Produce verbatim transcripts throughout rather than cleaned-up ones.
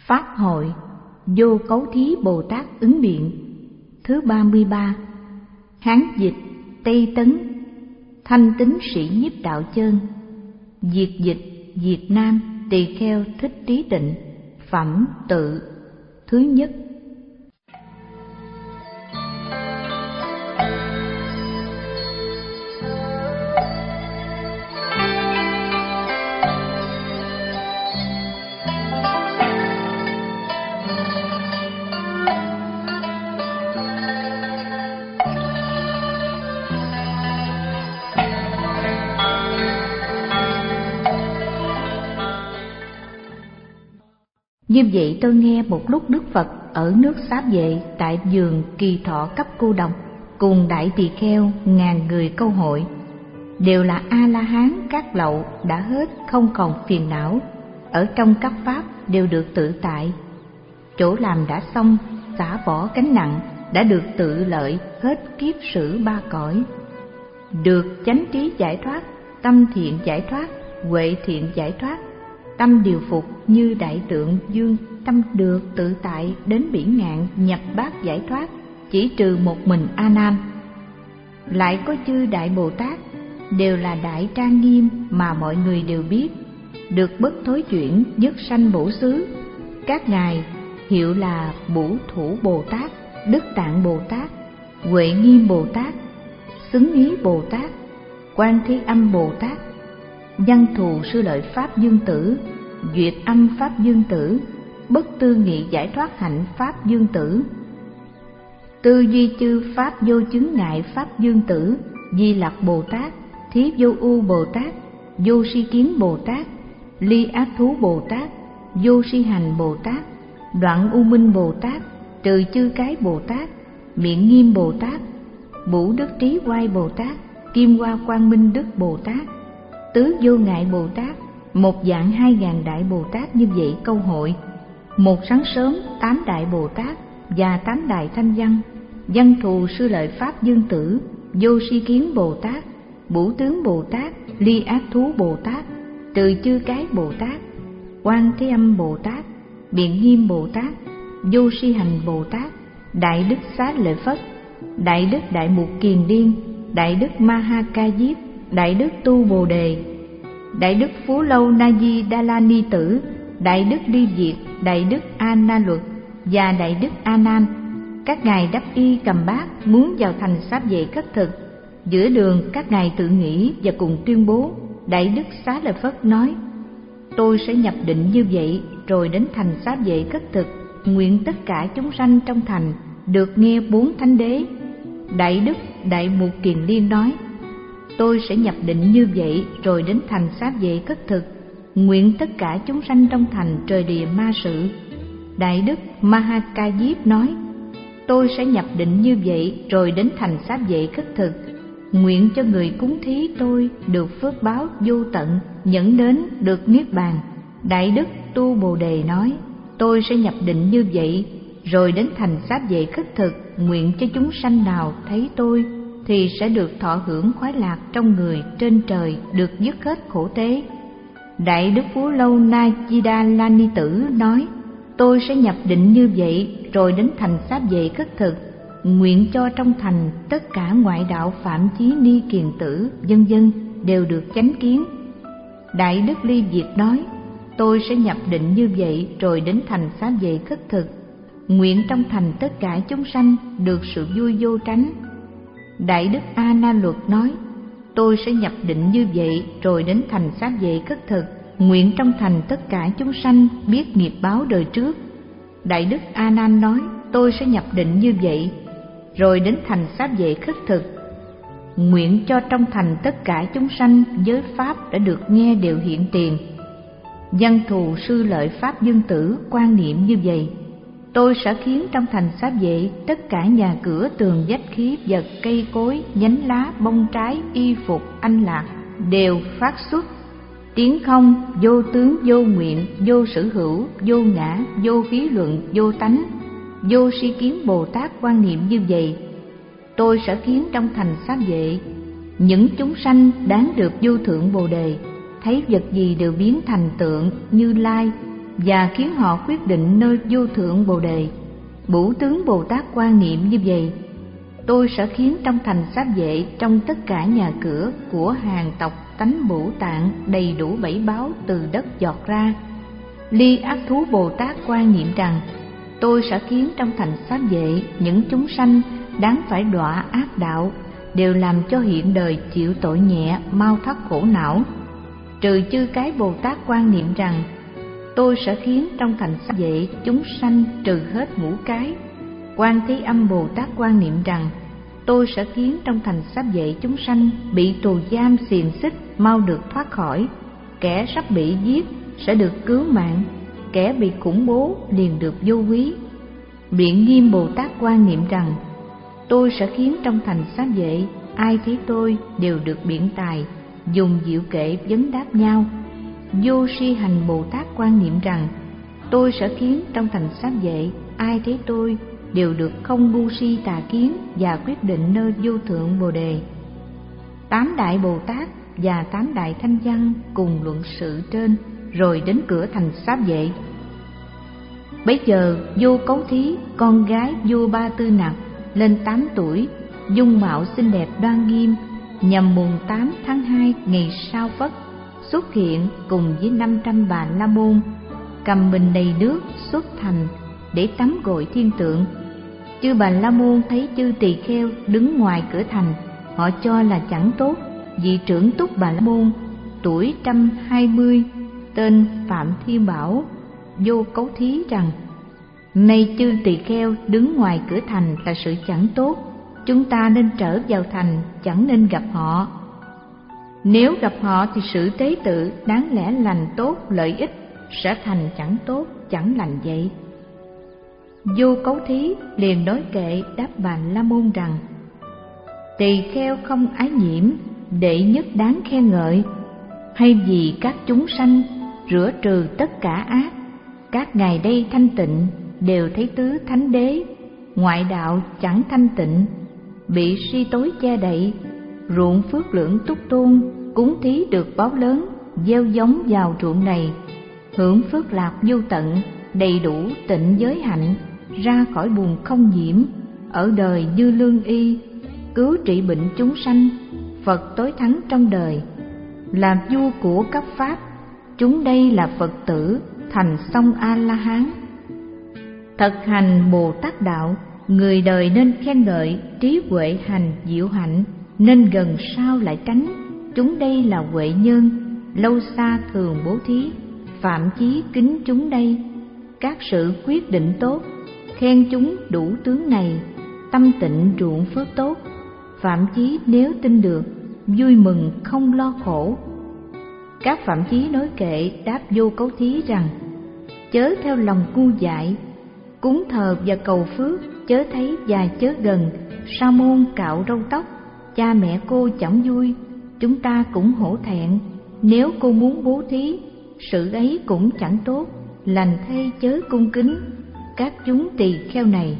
Pháp hội Vô Cấu Thí Bồ Tát ứng biện. Thứ ba mươi ba. Hán dịch Tây Tấn. Thanh Tín Sĩ Nhiếp Đạo Chơn. Việt dịch Việt Nam Tỳ Kheo Thích Trí Tịnh. Phẩm tự. Thứ nhất. Như vậy tôi nghe một lúc Đức Phật ở nước Xá Vệ tại vườn Kỳ Thọ Cấp Cô Đồng cùng đại tỳ kheo ngàn người câu hội, đều là A-la-hán các lậu đã hết không còn phiền não, ở trong các pháp đều được tự tại, chỗ làm đã xong, xả bỏ gánh nặng, đã được tự lợi hết kiếp sử ba cõi, được chánh trí giải thoát, tâm thiện giải thoát, huệ thiện giải thoát, tâm điều phục như đại tượng dương, tâm được tự tại đến bỉ ngạn nhập bát giải thoát, chỉ trừ một mình A Nan. Lại có chư đại Bồ Tát, đều là đại trang nghiêm mà mọi người đều biết, được bất thối chuyển nhất sanh bổ xứ. Các ngài hiệu là Bủ Thủ Bồ Tát, Đức Tạng Bồ Tát, Huệ Nghiêm Bồ Tát, Xứng Ý Bồ Tát, Quan Thế Âm Bồ Tát, Văn Thù Sư Lợi Pháp Dương Tử, Duyệt Âm Pháp Dương Tử, Bất Tư Nghị Giải Thoát Hạnh Pháp Dương Tử, Tư Duy Chư Pháp Vô Chứng Ngại Pháp Dương Tử, Di Lặc Bồ Tát, Thí Vô U Bồ Tát, Vô Si Kiến Bồ Tát, Ly Ác Thú Bồ Tát, Vô Si Hành Bồ Tát, Đoạn U Minh Bồ Tát, Trừ Chư Cái Bồ Tát, Miệng Nghiêm Bồ Tát, Bủ Đức Trí Oai Bồ Tát, Kim Hoa Quang Minh Đức Bồ Tát, Tứ Vô Ngại Bồ Tát, một dạng hai ngàn đại Bồ Tát như vậy câu hội. Một sáng sớm tám đại Bồ Tát và tám đại Thanh Văn, Văn Thù Sư Lợi Pháp Dương Tử, Vô Si Kiến Bồ Tát, Bủ Tướng Bồ Tát, Ly Ác Thú Bồ Tát, Từ Chư Cái Bồ Tát, Quan Thế Âm Bồ Tát, Biện Nghiêm Bồ Tát, Vô Si Hành Bồ Tát, Đại Đức Xá Lợi Phất, Đại Đức Đại Mục Kiền Liên, Đại Đức Ma Ha Ca Diếp, Đại Đức Tu Bồ Đề, Đại Đức Phú Lâu Na Di Đa La Ni Tử, Đại Đức Ly Diệt, Đại Đức A Na Luật và Đại Đức A Nan. Các ngài đắp y cầm bát muốn vào thành Xá Vệ khất thực. Giữa đường các ngài tự nghĩ và cùng tuyên bố. Đại Đức Xá Lợi Phất nói: tôi sẽ nhập định như vậy rồi đến thành Xá Vệ khất thực, nguyện tất cả chúng sanh trong thành được nghe bốn thánh đế. Đại Đức Đại Mục Kiền Liên nói: tôi sẽ nhập định như vậy rồi đến thành Xá Vệ khất thực, nguyện tất cả chúng sanh trong thành trời địa ma sự. Đại Đức Ma Ha Ca Diếp nói: tôi sẽ nhập định như vậy rồi đến thành Xá Vệ khất thực, nguyện cho người cúng thí tôi được phước báo vô tận, dẫn đến được niết bàn. Đại Đức Tu Bồ Đề nói: tôi sẽ nhập định như vậy rồi đến thành Xá Vệ khất thực, nguyện cho chúng sanh nào thấy tôi thì sẽ được thọ hưởng khoái lạc trong người trên trời, được dứt hết khổ tế. Đại Đức Phú Lâu Na Di Đa La Ni Tử nói: tôi sẽ nhập định như vậy rồi đến thành Xá Vệ khất thực, nguyện cho trong thành tất cả ngoại đạo Phạm Chí Ni Kiền Tử vân vân đều được chánh kiến. Đại Đức Ly Diệt nói: tôi sẽ nhập định như vậy rồi đến thành Xá Vệ khất thực, nguyện trong thành tất cả chúng sanh được sự vui vô tránh. Đại Đức A Na Luật nói: tôi sẽ nhập định như vậy rồi đến thành Xá Vệ khất thực, nguyện trong thành tất cả chúng sanh biết nghiệp báo đời trước. Đại Đức A Nan nói: tôi sẽ nhập định như vậy rồi đến thành Xá Vệ khất thực, nguyện cho trong thành tất cả chúng sanh giới pháp đã được nghe đều hiện tiền. Văn Thù Sư Lợi Pháp Dương Tử quan niệm như vậy: tôi sẽ khiến trong thành Xá Vệ tất cả nhà cửa tường vách khí vật cây cối nhánh lá bông trái y phục anh lạc đều phát xuất tiếng không, vô tướng vô nguyện, vô sở hữu, vô ngã, vô khí luận, vô tánh. Vô Si Kiến Bồ Tát quan niệm như vậy: tôi sẽ khiến trong thành Xá Vệ những chúng sanh đáng được vô thượng Bồ Đề, thấy vật gì đều biến thành tượng Như Lai, và khiến họ quyết định nơi vô thượng Bồ Đề. Bửu tướng Bồ Tát quan niệm như vậy: tôi sẽ khiến trong thành Xá Vệ, trong tất cả nhà cửa của hàng tộc tánh Bửu Tạng đầy đủ bảy báu từ đất giọt ra. Ly Ác Thú Bồ Tát quan niệm rằng: tôi sẽ khiến trong thành Xá Vệ những chúng sanh đáng phải đọa ác đạo, đều làm cho hiện đời chịu tội nhẹ, mau thoát khổ não. Trừ chư cái Bồ Tát quan niệm rằng: tôi sẽ khiến trong thành Xá Vệ chúng sanh trừ hết ngũ cái. Quan Thế Âm Bồ Tát quan niệm rằng: tôi sẽ khiến trong thành Xá Vệ chúng sanh bị tù giam xiềng xích mau được thoát khỏi. Kẻ sắp bị giết sẽ được cứu mạng, kẻ bị khủng bố liền được vô quý. Biện Nghiêm Bồ Tát quan niệm rằng: tôi sẽ khiến trong thành Xá Vệ ai thấy tôi đều được biện tài, dùng diệu kệ vấn đáp nhau. Vô Si Hành Bồ Tát quan niệm rằng: tôi sẽ khiến trong thành Xá Vệ ai thấy tôi đều được không ngu si tà kiến và quyết định nơi vô thượng Bồ Đề. Tám đại Bồ Tát và tám đại Thanh Văn cùng luận sự trên, rồi đến cửa thành Xá Vệ. Bấy giờ Vô Cấu Thí, con gái Vô Ba Tư Nặc, lên tám tuổi, dung mạo xinh đẹp đoan nghiêm, nhằm mùng tám tháng hai ngày Sao Phất xuất hiện cùng với năm trăm bà la môn, cầm bình đầy nước xuất thành để tắm gội thiên tượng. Chư bà la môn thấy chư tỳ kheo đứng ngoài cửa thành, họ cho là chẳng tốt. Vị trưởng túc bà la môn tuổi trăm hai mươi, tên Phạm Thiên Bảo, Vô Cấu Thí rằng: nay chư tỳ kheo đứng ngoài cửa thành là sự chẳng tốt, chúng ta nên trở vào thành, chẳng nên gặp họ. Nếu gặp họ thì sự tế tự đáng lẽ lành tốt lợi ích sẽ thành chẳng tốt chẳng lành vậy. Vô Cấu Thí liền nói kệ đáp bà la môn rằng: tỳ kheo không ái nhiễm, đệ nhất đáng khen ngợi. Hay vì các chúng sanh rửa trừ tất cả ác, các ngài đây thanh tịnh, đều thấy tứ thánh đế. Ngoại đạo chẳng thanh tịnh, bị si tối che đậy. Ruộng phước lưỡng túc tôn, cúng thí được báo lớn, gieo giống vào ruộng này. Hưởng phước lạc vô tận, đầy đủ tịnh giới hạnh, ra khỏi buồn không nhiễm, ở đời như lương y, cứu trị bệnh chúng sanh. Phật tối thắng trong đời, làm vua của các pháp, chúng đây là Phật tử, thành xong A-la-hán. Thật hành Bồ Tát đạo, người đời nên khen ngợi, trí huệ hành diệu hạnh, nên gần sau lại tránh. Chúng đây là huệ nhân, lâu xa thường bố thí, phạm chí kính chúng đây. Các sự quyết định tốt, khen chúng đủ tướng này, tâm tịnh ruộng phước tốt. Phạm chí nếu tin được, vui mừng không lo khổ. Các phạm chí nói kệ đáp Vô Cấu Thí rằng: chớ theo lòng ngu dại, cúng thờ và cầu phước, chớ thấy và chớ gần. Sa môn cạo râu tóc, cha mẹ cô chẳng vui, chúng ta cũng hổ thẹn. Nếu cô muốn bố thí, sự ấy cũng chẳng tốt, lành thay chớ cung kính các chúng tỳ kheo này.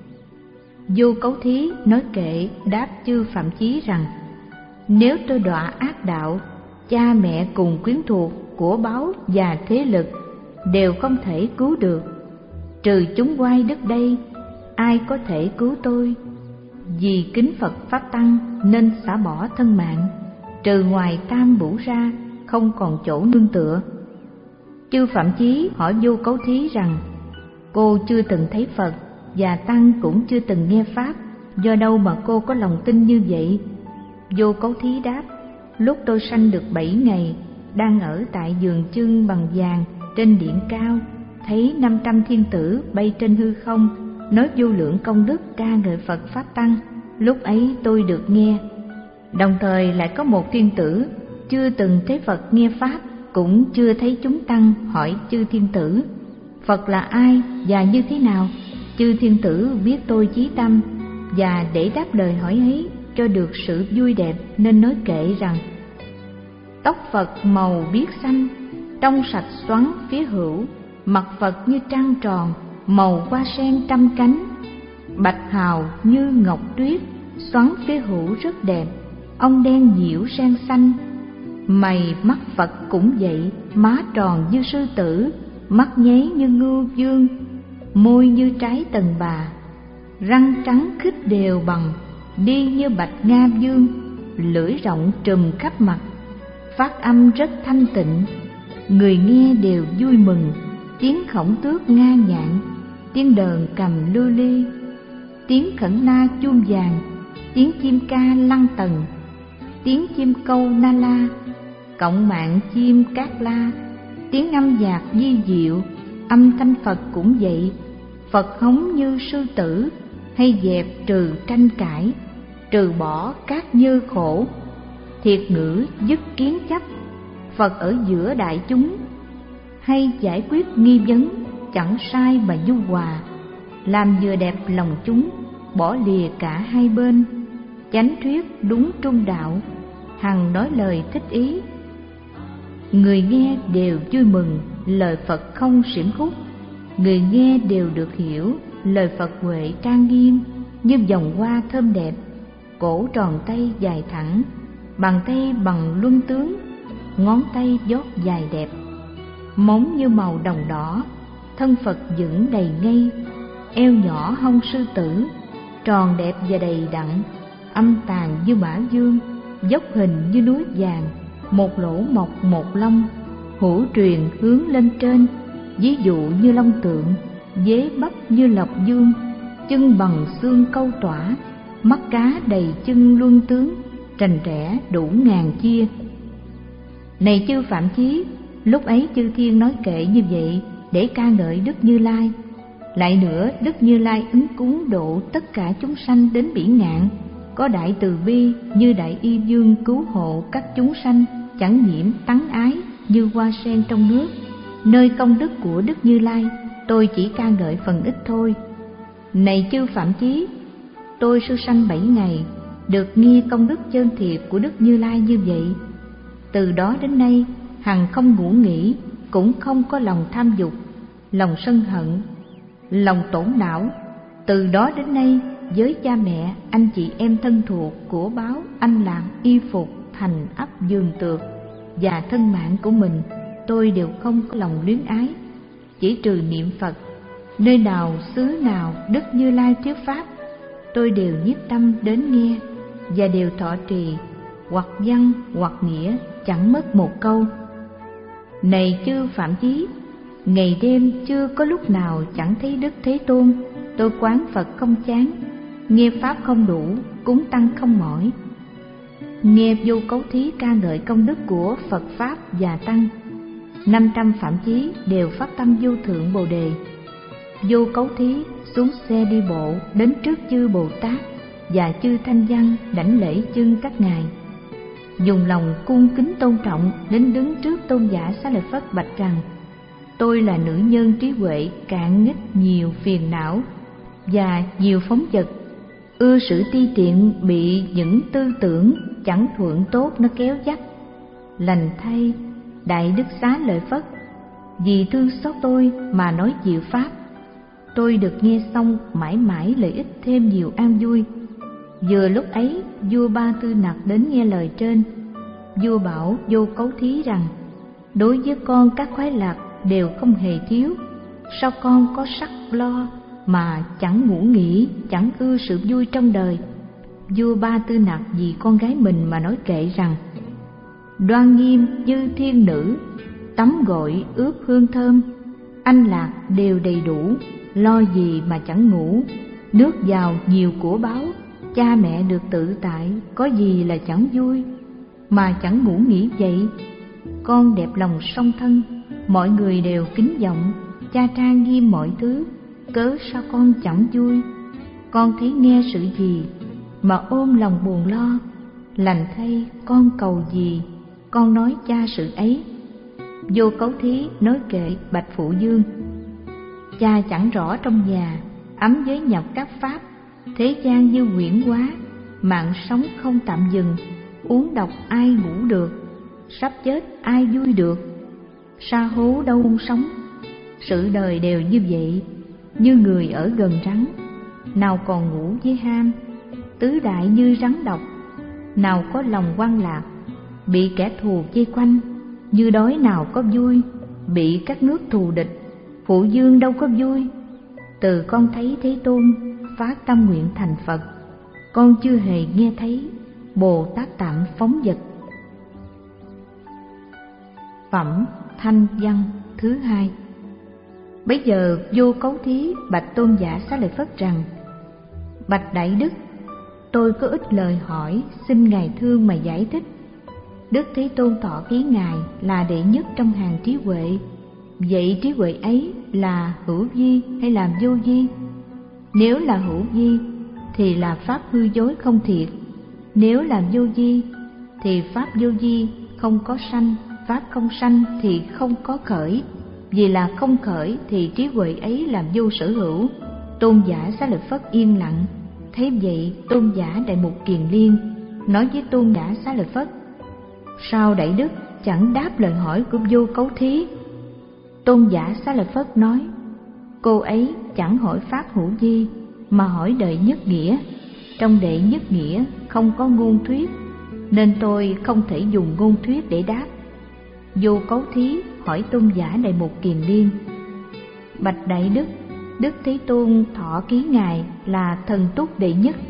Vô Cấu Thí nói kệ đáp chư phạm chí rằng: nếu tôi đọa ác đạo, cha mẹ cùng quyến thuộc, của báu và thế lực đều không thể cứu được. Trừ chúng oai đức đây, ai có thể cứu tôi? Vì kính Phật Pháp Tăng nên xả bỏ thân mạng, trừ ngoài tam bửu ra không còn chỗ nương tựa. Chư phạm chí hỏi Vô Cấu Thí rằng: cô chưa từng thấy Phật và Tăng cũng chưa từng nghe Pháp, do đâu mà cô có lòng tin như vậy? Vô Cấu Thí đáp: lúc tôi sanh được bảy ngày, đang ở tại giường chưng bằng vàng trên điện cao, thấy năm trăm thiên tử bay trên hư không, nói vô lượng công đức ca ngợi Phật Pháp Tăng. Lúc ấy tôi được nghe. Đồng thời lại có một thiên tử chưa từng thấy Phật nghe Pháp, cũng chưa thấy chúng tăng, hỏi chư thiên tử: Phật là ai và như thế nào? Chư thiên tử biết tôi chí tâm, và để đáp lời hỏi ấy cho được sự vui đẹp nên nói kệ rằng: tóc Phật màu biếc xanh, trong sạch xoắn phía hữu, mặt Phật như trăng tròn, màu hoa sen trăm cánh, bạch hào như ngọc tuyết, xoắn phía hữu rất đẹp, ông đen diễu sen xanh. Mày mắt Phật cũng vậy, má tròn như sư tử, mắt nháy như ngưu dương, môi như trái tần bà, răng trắng khít đều bằng, đi như bạch nga dương, lưỡi rộng trùm khắp mặt, phát âm rất thanh tịnh, người nghe đều vui mừng. Tiếng khổng tước nga nhạn, tiếng đờn cầm lưu ly, tiếng khẩn na chuông vàng, tiếng chim ca lăng tần, tiếng chim câu na la, cộng mạng chim cát la, tiếng âm nhạc di diệu, âm thanh Phật cũng vậy. Phật hống như sư tử, hay dẹp trừ tranh cãi, trừ bỏ các nhơ khổ, thiệt ngữ dứt kiến chấp. Phật ở giữa đại chúng, hay giải quyết nghi vấn, chẳng sai mà nhu hòa, làm vừa đẹp lòng chúng, bỏ lìa cả hai bên, chánh thuyết đúng trung đạo, hằng nói lời thích ý. Người nghe đều vui mừng, lời Phật không xiểm khúc, người nghe đều được hiểu, lời Phật huệ trang nghiêm, như vòng hoa thơm đẹp, cổ tròn tay dài thẳng, bàn tay bằng luân tướng, ngón tay dốt dài đẹp, móng như màu đồng đỏ, thân Phật vững đầy ngây, eo nhỏ hông sư tử, tròn đẹp và đầy đặn, âm tàn như mã dương, dốc hình như núi vàng, một lỗ mọc một lông, hữu truyền hướng lên trên, ví dụ như long tượng, dế bắp như lộc dương, chân bằng xương câu tỏa, mắt cá đầy chân luân tướng, rành rẽ đủ ngàn chia. Này chư Phạm Chí, lúc ấy chư thiên nói kệ như vậy để ca ngợi Đức Như Lai. Lại nữa, Đức Như Lai ứng cúng độ tất cả chúng sanh đến bỉ ngạn, có đại từ bi như đại y dương cứu hộ các chúng sanh, chẳng nhiễm tắng ái như hoa sen trong nước. Nơi công đức của Đức Như Lai, tôi chỉ ca ngợi phần ít thôi. Này chư Phạm Chí, tôi sư sanh bảy ngày, được nghe công đức chân thiệt của Đức Như Lai như vậy. Từ đó đến nay, hằng không ngủ nghỉ, cũng không có lòng tham dục, lòng sân hận, lòng tổn não. Từ đó đến nay, với cha mẹ, anh chị em thân thuộc, của báo, anh lạc, y phục, thành ấp giường tược và thân mạng của mình, tôi đều không có lòng luyến ái, chỉ trừ niệm Phật. Nơi nào, xứ nào, Đức Như Lai thuyết pháp, tôi đều nhiếp tâm đến nghe, và đều thọ trì, hoặc văn hoặc nghĩa, chẳng mất một câu. Này chư Phạm Chí, ngày đêm chưa có lúc nào chẳng thấy Đức Thế Tôn. Tôi quán Phật không chán, nghe pháp không đủ, cúng tăng không mỏi. Nghe Vô Cấu Thí ca ngợi công đức của Phật Pháp và Tăng. Năm trăm Phạm Chí đều phát tâm vô thượng Bồ Đề. Vô Cấu Thí xuống xe đi bộ đến trước chư Bồ Tát và chư Thanh Văn đảnh lễ chân các ngài, dùng lòng cung kính tôn trọng đến đứng trước tôn giả Xá Lợi Phất bạch rằng: tôi là nữ nhân trí huệ cạn nghích nhiều phiền não và nhiều phóng dật, ưa sự ti tiện, bị những tư tưởng chẳng thuận tốt nó kéo dắt. Lành thay, Đại Đức Xá Lợi Phất vì thương xót tôi mà nói diệu pháp. Tôi được nghe xong mãi mãi lợi ích thêm nhiều an vui. Vừa lúc ấy, vua Ba Tư Nặc đến nghe lời trên. Vua bảo Vô Cấu Thí rằng: đối với con các khoái lạc đều không hề thiếu, sao con có sắc lo mà chẳng ngủ nghỉ, chẳng ưa sự vui trong đời? Vua Ba Tư Nặc vì con gái mình mà nói kệ rằng: đoan nghiêm như thiên nữ, tắm gội ướp hương thơm, anh lạc đều đầy đủ, lo gì mà chẳng ngủ. Nước giàu nhiều của báu, cha mẹ được tự tại, có gì là chẳng vui mà chẳng ngủ nghỉ vậy? Con đẹp lòng song thân, mọi người đều kính vọng, cha trang nghiêm mọi thứ, cớ sao con chẳng vui? Con thấy nghe sự gì mà ôm lòng buồn lo? Lành thay, con cầu gì, con nói cha sự ấy. Vô Cấu Thí nói kệ bạch Phụ Dương: cha chẳng rõ trong nhà, ấm với nhập các pháp, thế gian như quyển quá, mạng sống không tạm dừng, uống độc ai ngủ được, sắp chết ai vui được, sa hố đâu không sống. Sự đời đều như vậy, như người ở gần rắn, nào còn ngủ với ham, tứ đại như rắn độc, nào có lòng quan lạc, bị kẻ thù vây quanh, như đói nào có vui, bị các nước thù địch, phụ dương đâu có vui. Từ con thấy Thế Tôn phát tâm nguyện thành Phật, con chưa hề nghe thấy Bồ Tát Tạm phóng dật. Phẩm Thanh Văn thứ hai. Bấy giờ Vô Cấu Thí bạch Tôn giả Xá Lợi Phất rằng: Bạch Đại Đức, tôi có ít lời hỏi, xin Ngài thương mà giải thích. Đức Thế Tôn thọ ký Ngài là đệ nhất trong hàng trí huệ. Vậy trí huệ ấy là hữu vi hay là vô vi? Nếu là hữu vi thì là pháp hư dối không thiệt. Nếu là vô vi thì pháp vô vi không có sanh, pháp không sanh thì không có khởi. Vì là không khởi thì trí huệ ấy làm vô sở hữu. Tôn giả Xá Lợi Phất yên lặng. Thế vậy Tôn giả Đại Mục Kiền Liên nói với Tôn giả Xá Lợi Phất: Sao Đại Đức chẳng đáp lời hỏi của Vô Cấu Thí? Tôn giả Xá Lợi Phất nói: Cô ấy chẳng hỏi pháp hữu vi mà hỏi đệ nhất nghĩa. Trong đệ nhất nghĩa không có ngôn thuyết, nên tôi không thể dùng ngôn thuyết để đáp. Vô Cấu Thí hỏi Tôn giả Đại Mục Kiền Liên: Bạch Đại Đức, Đức Thế Tôn thọ ký Ngài là thần túc đệ nhất.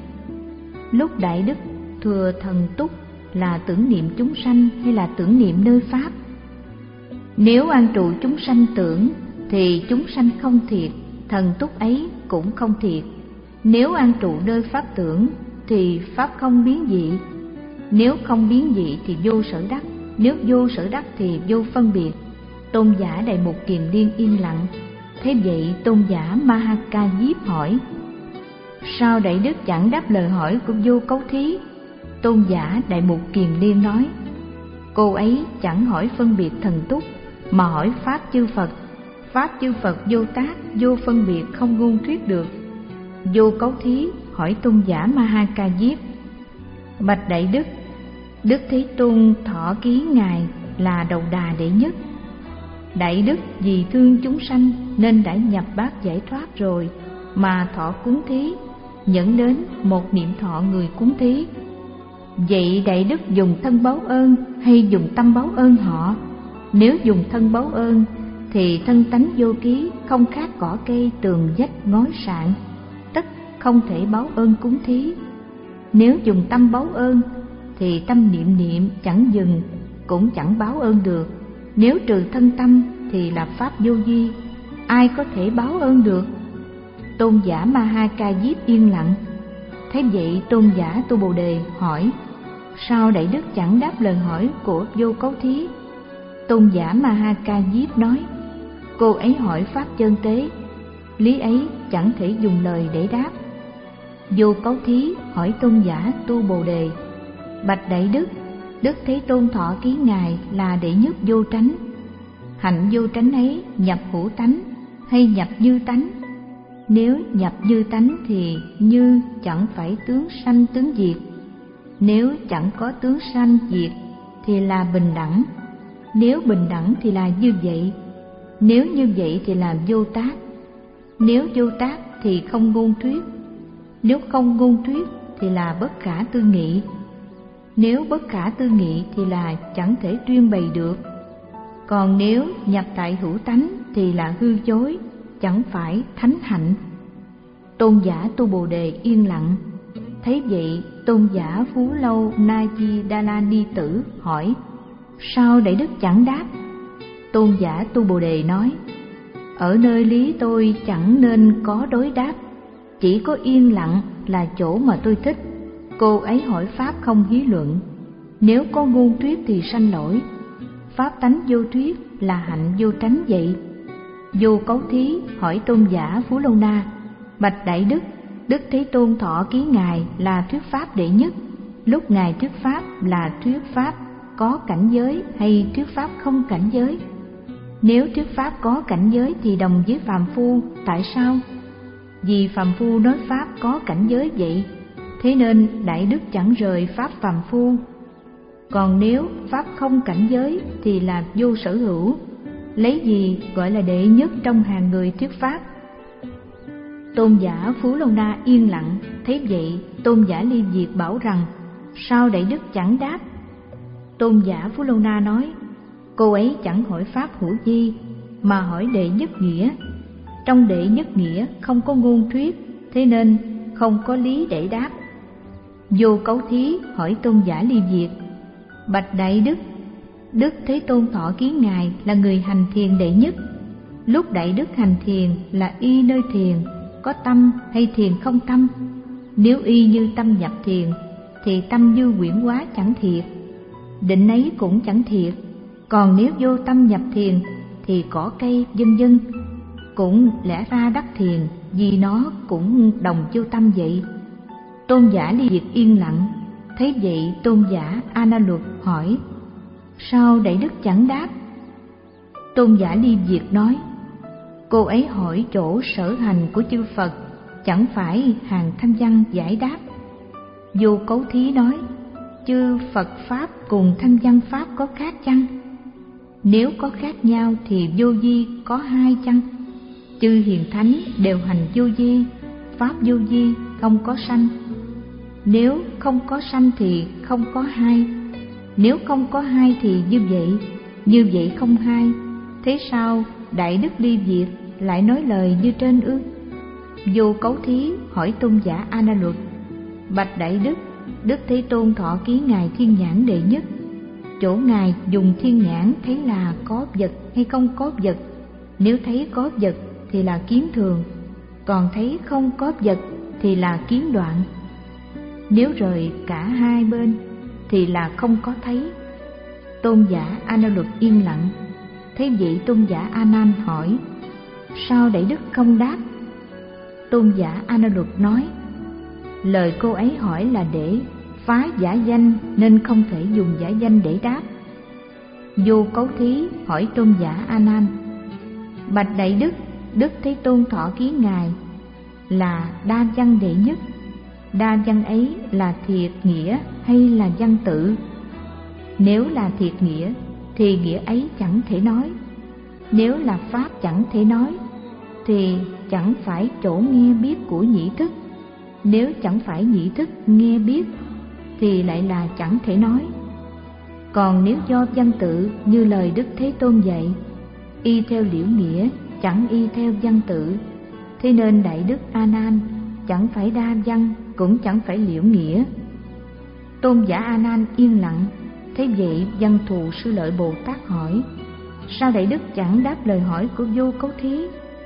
Lúc Đại Đức thừa thần túc là tưởng niệm chúng sanh hay là tưởng niệm nơi pháp? Nếu an trụ chúng sanh tưởng thì chúng sanh không thiệt, thần túc ấy cũng không thiệt. Nếu an trụ nơi pháp tưởng thì pháp không biến dị. Nếu không biến dị thì vô sở đắc, nếu vô sở đắc thì vô phân biệt. Tôn giả Đại Mục Kiền Liên yên lặng. Thế vậy Tôn giả Ma Ha Ca Diếp hỏi: Sao Đại Đức chẳng đáp lời hỏi của Vô Cấu Thí? Tôn giả Đại Mục Kiền Liên nói: Cô ấy chẳng hỏi phân biệt thần túc mà hỏi pháp chư Phật. Pháp chư Phật vô tác, vô phân biệt, không ngôn thuyết được. Vô Cấu Thí hỏi Tôn giả Ma Ha Ca Diếp: Bạch Đại Đức, Đức Thế Tôn thọ ký Ngài là đầu đà đệ nhất. Đại Đức vì thương chúng sanh nên đã nhập bát giải thoát rồi, mà thọ cúng thí, nhẫn đến một niệm thọ người cúng thí. Vậy Đại Đức dùng thân báo ơn hay dùng tâm báo ơn họ? Nếu dùng thân báo ơn thì thân tánh vô ký, không khác cỏ cây, tường vách, ngói sạn, tất không thể báo ơn cúng thí. Nếu dùng tâm báo ơn thì tâm niệm niệm chẳng dừng, cũng chẳng báo ơn được. Nếu trừ thân tâm thì là pháp vô vi, ai có thể báo ơn được? Tôn giả Ma Ha Ca Diếp yên lặng. Thế vậy Tôn giả Tu Bồ Đề hỏi: Sao Đại Đức chẳng đáp lời hỏi của Vô Cấu Thí? Tôn giả Ma Ha Ca Diếp nói: Cô ấy hỏi pháp chân tế, lý ấy chẳng thể dùng lời để đáp. Vô Cấu Thí hỏi Tôn giả Tu Bồ Đề: Bạch Đại Đức, Đức Thế Tôn thọ ký Ngài là đệ nhất vô tránh. Hạnh vô tránh ấy nhập hữu tánh hay nhập như tánh? Nếu nhập như tánh thì như chẳng phải tướng sanh tướng diệt. Nếu chẳng có tướng sanh diệt thì là bình đẳng. Nếu bình đẳng thì là như vậy. Nếu như vậy thì là vô tác. Nếu vô tác thì không ngôn thuyết. Nếu không ngôn thuyết thì là bất khả tư nghị. Nếu bất khả tư nghị thì là chẳng thể tuyên bày được. Còn nếu nhập tại hữu tánh thì là hư dối, chẳng phải thánh hạnh. Tôn giả Tu Bồ Đề yên lặng. Thấy vậy Tôn giả Phú Lâu Na Di Đa La Ni Tử hỏi: Sao Đại Đức chẳng đáp? Tôn giả Tu Bồ Đề nói: Ở nơi lý tôi chẳng nên có đối đáp, chỉ có yên lặng là chỗ mà tôi thích. Cô ấy hỏi pháp không hí luận, nếu có ngôn thuyết thì sanh lỗi. Pháp tánh vô thuyết là hạnh vô tránh vậy. Vô Cấu Thí hỏi Tôn giả Phú Lâu Na: Bạch Đại Đức, Đức Thế Tôn thọ ký Ngài là thuyết pháp đệ nhất. Lúc Ngài thuyết pháp là thuyết pháp có cảnh giới hay thuyết pháp không cảnh giới? Nếu thuyết pháp có cảnh giới thì đồng với phàm phu, tại sao? Vì phàm phu nói pháp có cảnh giới vậy, thế nên Đại Đức chẳng rời pháp phàm phu. Còn nếu pháp không cảnh giới thì là vô sở hữu, lấy gì gọi là đệ nhất trong hàng người thuyết pháp? Tôn giả Phú Lâu Na yên lặng. Thấy vậy Tôn giả Ly Diệt bảo rằng: Sao Đại Đức chẳng đáp? Tôn giả Phú Lâu Na nói: Cô ấy chẳng hỏi pháp hữu vi mà hỏi đệ nhất nghĩa. Trong đệ nhất nghĩa không có ngôn thuyết, thế nên không có lý để đáp. Vô Cấu Thí hỏi Tôn giả Ly Diệt: Bạch Đại Đức, Đức Thế Tôn thọ ký ngài là người hành thiền đệ nhất. Lúc Đại Đức hành thiền là y nơi thiền có tâm hay thiền không tâm? Nếu y như tâm nhập thiền thì tâm như quyển hóa chẳng thiệt, định ấy cũng chẳng thiệt. Còn nếu vô tâm nhập thiền thì cỏ cây vân vân cũng lẽ ra đắc thiền, vì nó cũng đồng vô tâm vậy. Tôn giả Ly Diệt yên lặng. Thấy vậy Tôn giả A Na Luật hỏi: Sao Đại Đức chẳng đáp? Tôn giả Ly Diệt nói: Cô ấy hỏi chỗ sở hành của chư Phật, chẳng phải hàng thanh văn giải đáp. Vô Cấu Thí nói: Chư Phật Pháp cùng thanh văn Pháp có khác chăng? Nếu có khác nhau thì vô vi có hai chăng? Chư hiền thánh đều hành vô vi, Pháp vô vi không có sanh. Nếu không có sanh thì không có hai. Nếu không có hai thì như vậy, như vậy không hai. Thế sao Đại Đức Ly Diệt lại nói lời như trên ư? Vô Cấu Thí hỏi Tôn giả A Na Luật: Bạch Đại Đức, Đức Thế Tôn thọ ký ngài thiên nhãn đệ nhất. Chỗ ngài dùng thiên nhãn thấy là có vật hay không có vật? Nếu thấy có vật thì là kiến thường, còn thấy không có vật thì là kiến đoạn. Nếu rời cả hai bên thì là không có thấy. Tôn giả A Na Luật yên lặng. Thế vậy Tôn giả A Nan hỏi: Sao Đại Đức không đáp? Tôn giả A Na Luật nói: Lời cô ấy hỏi là để phá giả danh nên không thể dùng giả danh để đáp. Vô Cấu Thí hỏi Tôn giả A Nan: Bạch Đại Đức, Đức Thế Tôn thọ ký ngài là đa văn đệ nhất. Đa văn ấy là thiệt nghĩa hay là văn tự? Nếu là thiệt nghĩa thì nghĩa ấy chẳng thể nói. Nếu là pháp chẳng thể nói thì chẳng phải chỗ nghe biết của nhĩ thức. Nếu chẳng phải nhĩ thức nghe biết thì lại là chẳng thể nói. Còn nếu do văn tự như lời Đức Thế Tôn dạy, y theo liễu nghĩa chẳng y theo văn tự, thế nên Đại Đức A Nan chẳng phải đa văn cũng chẳng phải liễu nghĩa. Tôn giả A Nan yên lặng. Thế vậy Văn Thù Sư Lợi Bồ Tát hỏi: Sao Đại Đức chẳng đáp lời hỏi của Vô Cấu Thí?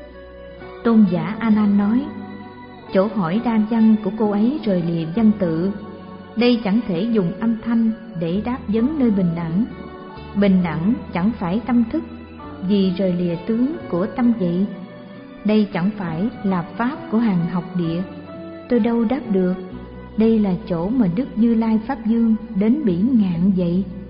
Tôn giả A Nan nói: Chỗ hỏi đa văn của cô ấy rời lìa văn tự. Đây chẳng thể dùng âm thanh để đáp vấn nơi bình đẳng. Bình đẳng chẳng phải tâm thức, vì rời lìa tướng của tâm vậy. Đây chẳng phải là pháp của hàng học địa, tôi đâu đáp được. Đây là chỗ mà Đức Như Lai Pháp Dương đến bỉ ngạn vậy.